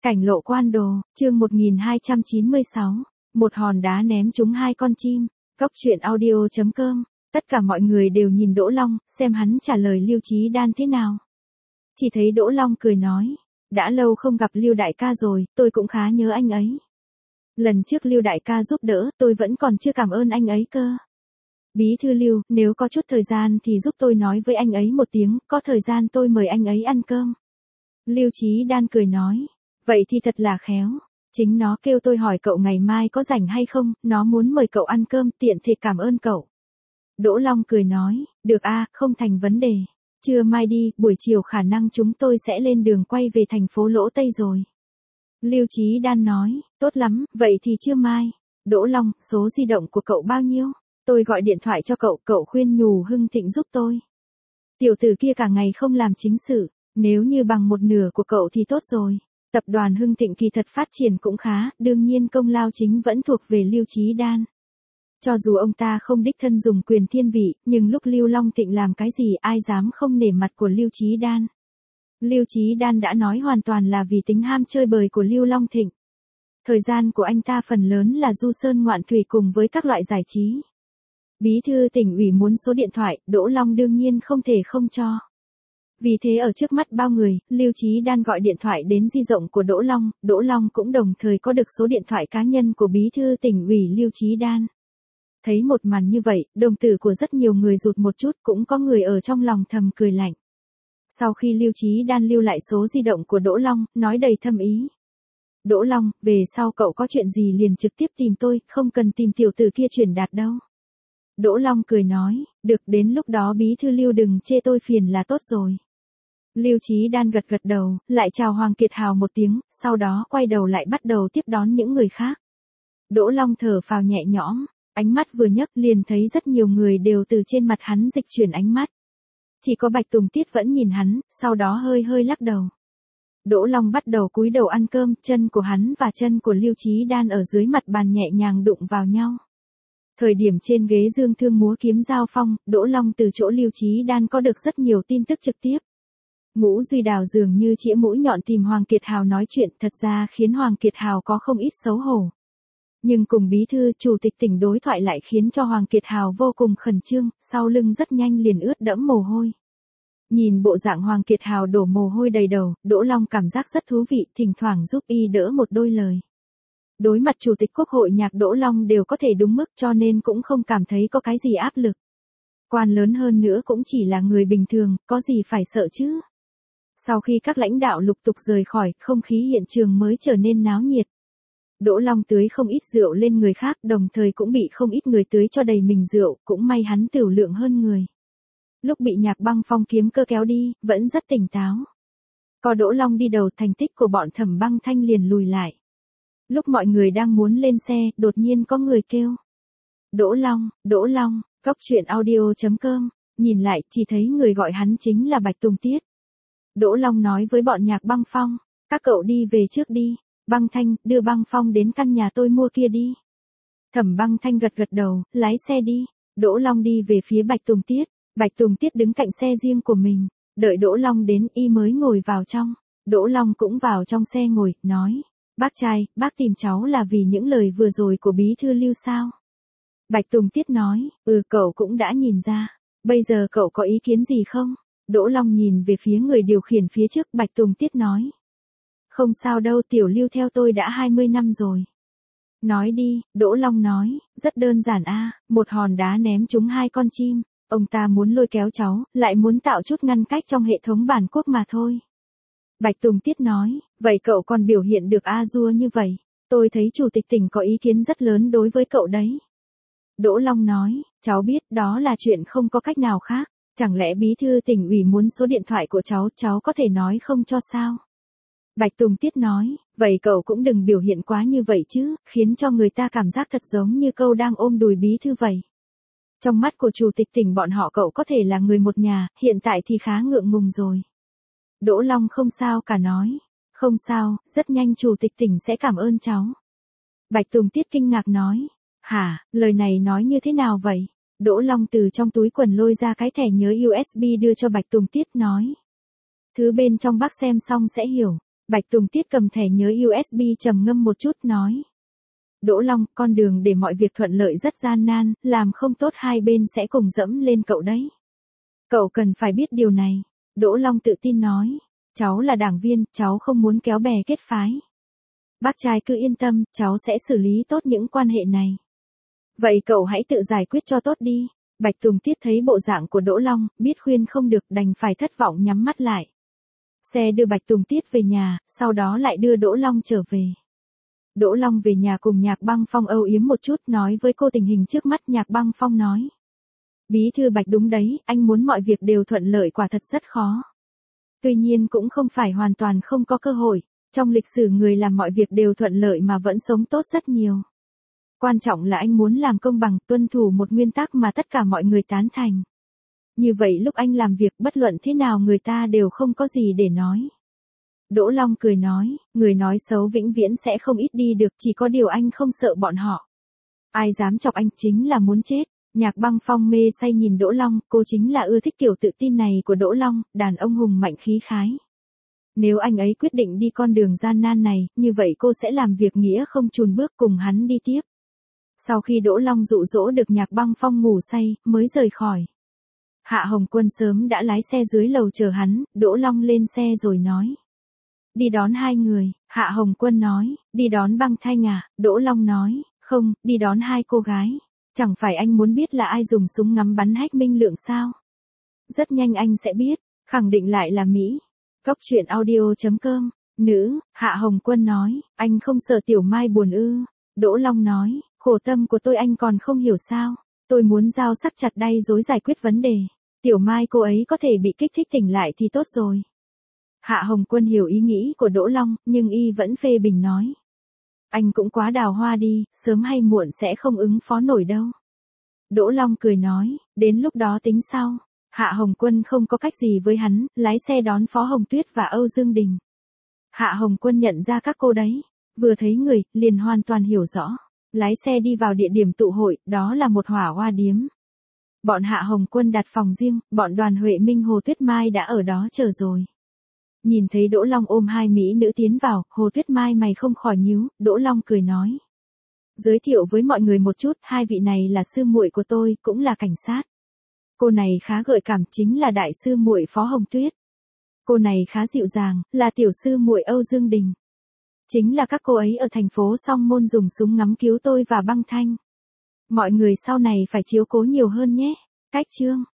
Cảnh lộ quan đồ, chương 1296. Một hòn đá ném trúng hai con chim. Cóc truyện audio.com. Tất cả mọi người đều nhìn Đỗ Long, xem hắn trả lời Lưu Chí Đan thế nào. Chỉ thấy Đỗ Long cười nói, đã lâu không gặp Lưu đại ca rồi, tôi cũng khá nhớ anh ấy. Lần trước Lưu đại ca giúp đỡ, tôi vẫn còn chưa cảm ơn anh ấy cơ. Bí thư Lưu, nếu có chút thời gian thì giúp tôi nói với anh ấy một tiếng, có thời gian tôi mời anh ấy ăn cơm. Lưu Chí Đan cười nói, vậy thì thật là khéo. Chính nó kêu tôi hỏi cậu ngày mai có rảnh hay không, nó muốn mời cậu ăn cơm, tiện thể cảm ơn cậu. Đỗ Long cười nói, được a, không thành vấn đề. Trưa mai đi, buổi chiều khả năng chúng tôi sẽ lên đường quay về thành phố Lỗ Tây rồi. Lưu Chí Đan nói, tốt lắm, vậy thì trưa mai. Đỗ Long, số di động của cậu bao nhiêu? Tôi gọi điện thoại cho cậu, cậu khuyên nhủ Hưng Thịnh giúp tôi. Tiểu tử kia cả ngày không làm chính sự, nếu như bằng một nửa của cậu thì tốt rồi. Tập đoàn Hưng Thịnh kỳ thật phát triển cũng khá, đương nhiên công lao chính vẫn thuộc về Lưu Chí Đan. Cho dù ông ta không đích thân dùng quyền thiên vị, nhưng lúc Lưu Long Thịnh làm cái gì ai dám không nể mặt của Lưu Chí Đan. Lưu Chí Đan đã nói hoàn toàn là vì tính ham chơi bời của Lưu Long Thịnh. Thời gian của anh ta phần lớn là du sơn ngoạn thủy cùng với các loại giải trí. Bí thư tỉnh ủy muốn số điện thoại, Đỗ Long đương nhiên không thể không cho. Vì thế ở trước mắt bao người, Lưu Chí Đan gọi điện thoại đến di động của Đỗ Long cũng đồng thời có được số điện thoại cá nhân của bí thư tỉnh ủy Lưu Chí Đan. Thấy một màn như vậy, đồng tử của rất nhiều người rụt một chút, cũng có người ở trong lòng thầm cười lạnh. Sau khi Lưu Chí Đan lưu lại số di động của Đỗ Long, nói đầy thâm ý. Đỗ Long, về sau cậu có chuyện gì liền trực tiếp tìm tôi, không cần tìm tiểu tử kia truyền đạt đâu. Đỗ Long cười nói, được, đến lúc đó bí thư Lưu đừng chê tôi phiền là tốt rồi. Lưu Chí Đan gật gật đầu, lại chào Hoàng Kiệt Hào một tiếng, sau đó quay đầu lại bắt đầu tiếp đón những người khác. Đỗ Long thở phào nhẹ nhõm, ánh mắt vừa nhấc liền thấy rất nhiều người đều từ trên mặt hắn dịch chuyển ánh mắt. Chỉ có Bạch Tùng Tiết vẫn nhìn hắn, sau đó hơi hơi lắc đầu. Đỗ Long bắt đầu cúi đầu ăn cơm, chân của hắn và chân của Lưu Chí Đan ở dưới mặt bàn nhẹ nhàng đụng vào nhau. Thời điểm trên ghế dương thương múa kiếm giao phong, Đỗ Long từ chỗ Lưu Chí Đan có được rất nhiều tin tức trực tiếp. Ngũ Duy Đào dường như chĩa mũi nhọn tìm Hoàng Kiệt Hào nói chuyện, thật ra khiến Hoàng Kiệt Hào có không ít xấu hổ. Nhưng cùng bí thư chủ tịch tỉnh đối thoại lại khiến cho Hoàng Kiệt Hào vô cùng khẩn trương, sau lưng rất nhanh liền ướt đẫm mồ hôi. Nhìn bộ dạng Hoàng Kiệt Hào đổ mồ hôi đầy đầu, Đỗ Long cảm giác rất thú vị, thỉnh thoảng giúp y đỡ một đôi lời. Đối mặt Chủ tịch Quốc hội Nhạc Đỗ Long đều có thể đúng mức cho nên cũng không cảm thấy có cái gì áp lực. Quan lớn hơn nữa cũng chỉ là người bình thường, có gì phải sợ chứ. Sau khi các lãnh đạo lục tục rời khỏi, không khí hiện trường mới trở nên náo nhiệt. Đỗ Long tưới không ít rượu lên người khác, đồng thời cũng bị không ít người tưới cho đầy mình rượu, cũng may hắn tửu lượng hơn người. Lúc bị Nhạc Băng Phong kiếm cơ kéo đi, vẫn rất tỉnh táo. Có Đỗ Long đi đầu, thành tích của bọn Thẩm Băng Thanh liền lùi lại. Lúc mọi người đang muốn lên xe, đột nhiên có người kêu. Đỗ Long, Cóc truyện audio.com, nhìn lại, chỉ thấy người gọi hắn chính là Bạch Tùng Tiết. Đỗ Long nói với bọn Nhạc Băng Phong, các cậu đi về trước đi, Băng Thanh, đưa Băng Phong đến căn nhà tôi mua kia đi. Thẩm Băng Thanh gật gật đầu, lái xe đi, Đỗ Long đi về phía Bạch Tùng Tiết, Bạch Tùng Tiết đứng cạnh xe riêng của mình, đợi Đỗ Long đến y mới ngồi vào trong, Đỗ Long cũng vào trong xe ngồi, nói, bác trai, bác tìm cháu là vì những lời vừa rồi của bí thư Lưu sao? Bạch Tùng Tiết nói, cậu cũng đã nhìn ra, bây giờ cậu có ý kiến gì không? Đỗ Long nhìn về phía người điều khiển phía trước, Bạch Tùng Tiết nói. Không sao đâu, tiểu Lưu theo tôi đã 20 năm rồi. Nói đi, Đỗ Long nói, rất đơn giản a, một hòn đá ném trúng hai con chim, ông ta muốn lôi kéo cháu, lại muốn tạo chút ngăn cách trong hệ thống bản quốc mà thôi. Bạch Tùng Tiết nói, vậy cậu còn biểu hiện được a-dua như vậy, tôi thấy chủ tịch tỉnh có ý kiến rất lớn đối với cậu đấy. Đỗ Long nói, cháu biết đó là chuyện không có cách nào khác. Chẳng lẽ bí thư tỉnh ủy muốn số điện thoại của cháu có thể nói không cho sao? Bạch Tùng Tiết nói, vậy cậu cũng đừng biểu hiện quá như vậy chứ, khiến cho người ta cảm giác thật giống như cậu đang ôm đùi bí thư vậy. Trong mắt của chủ tịch tỉnh bọn họ cậu có thể là người một nhà, hiện tại thì khá ngượng ngùng rồi. Đỗ Long không sao cả nói, không sao, rất nhanh chủ tịch tỉnh sẽ cảm ơn cháu. Bạch Tùng Tiết kinh ngạc nói, hả, lời này nói như thế nào vậy? Đỗ Long từ trong túi quần lôi ra cái thẻ nhớ USB đưa cho Bạch Tùng Tiết nói. Thứ bên trong bác xem xong sẽ hiểu. Bạch Tùng Tiết cầm thẻ nhớ USB trầm ngâm một chút nói. Đỗ Long, con đường để mọi việc thuận lợi rất gian nan, làm không tốt hai bên sẽ cùng dẫm lên cậu đấy. Cậu cần phải biết điều này. Đỗ Long tự tin nói. Cháu là đảng viên, cháu không muốn kéo bè kết phái. Bác trai cứ yên tâm, cháu sẽ xử lý tốt những quan hệ này. Vậy cậu hãy tự giải quyết cho tốt đi. Bạch Tùng Tiết thấy bộ dạng của Đỗ Long, biết khuyên không được đành phải thất vọng nhắm mắt lại. Xe đưa Bạch Tùng Tiết về nhà, sau đó lại đưa Đỗ Long trở về. Đỗ Long về nhà cùng Nhạc Băng Phong âu yếm một chút nói với cô tình hình trước mắt. Nhạc Băng Phong nói. Bí thư Bạch đúng đấy, anh muốn mọi việc đều thuận lợi quả thật rất khó. Tuy nhiên cũng không phải hoàn toàn không có cơ hội, trong lịch sử người làm mọi việc đều thuận lợi mà vẫn sống tốt rất nhiều. Quan trọng là anh muốn làm công bằng, tuân thủ một nguyên tắc mà tất cả mọi người tán thành. Như vậy lúc anh làm việc bất luận thế nào người ta đều không có gì để nói. Đỗ Long cười nói, người nói xấu vĩnh viễn sẽ không ít đi được, chỉ có điều anh không sợ bọn họ. Ai dám chọc anh chính là muốn chết. Nhạc Băng Phong mê say nhìn Đỗ Long, cô chính là ưa thích kiểu tự tin này của Đỗ Long, đàn ông hùng mạnh khí khái. Nếu anh ấy quyết định đi con đường gian nan này, như vậy cô sẽ làm việc nghĩa không chùn bước cùng hắn đi tiếp. Sau khi Đỗ Long dụ dỗ được Nhạc Băng Phong ngủ say, mới rời khỏi. Hạ Hồng Quân sớm đã lái xe dưới lầu chờ hắn, Đỗ Long lên xe rồi nói. Đi đón hai người, Hạ Hồng Quân nói, đi đón Băng Thanh à, Đỗ Long nói, không, đi đón hai cô gái. Chẳng phải anh muốn biết là ai dùng súng ngắm bắn Hách Minh Lượng sao? Rất nhanh anh sẽ biết, khẳng định lại là Mỹ. Cốc truyện audio.com, nữ, Hạ Hồng Quân nói, anh không sợ Tiểu Mai buồn ư. Đỗ Long nói, khổ tâm của tôi anh còn không hiểu sao. Tôi muốn dao sắc chặt đay dối giải quyết vấn đề. Tiểu Mai cô ấy có thể bị kích thích tỉnh lại thì tốt rồi. Hạ Hồng Quân hiểu ý nghĩ của Đỗ Long, nhưng y vẫn phê bình nói. Anh cũng quá đào hoa đi, sớm hay muộn sẽ không ứng phó nổi đâu. Đỗ Long cười nói, đến lúc đó tính sau. Hạ Hồng Quân không có cách gì với hắn, lái xe đón Phó Hồng Tuyết và Âu Dương Đình. Hạ Hồng Quân nhận ra các cô đấy, vừa thấy người, liền hoàn toàn hiểu rõ. Lái xe đi vào địa điểm tụ hội, đó là một hỏa hoa điếm. Bọn Hạ Hồng Quân đặt phòng riêng, bọn Đoàn Huệ Minh Hồ Tuyết Mai đã ở đó chờ rồi. Nhìn thấy Đỗ Long ôm hai mỹ nữ tiến vào, Hồ Tuyết Mai mày không khỏi nhíu, Đỗ Long cười nói. Giới thiệu với mọi người một chút, hai vị này là sư muội của tôi, cũng là cảnh sát. Cô này khá gợi cảm, chính là đại sư muội Phó Hồng Tuyết. Cô này khá dịu dàng, là tiểu sư muội Âu Dương Đình. Chính là các cô ấy ở thành phố Song Môn dùng súng ngắm cứu tôi và Băng Thanh. Mọi người sau này phải chiếu cố nhiều hơn nhé. Cách chương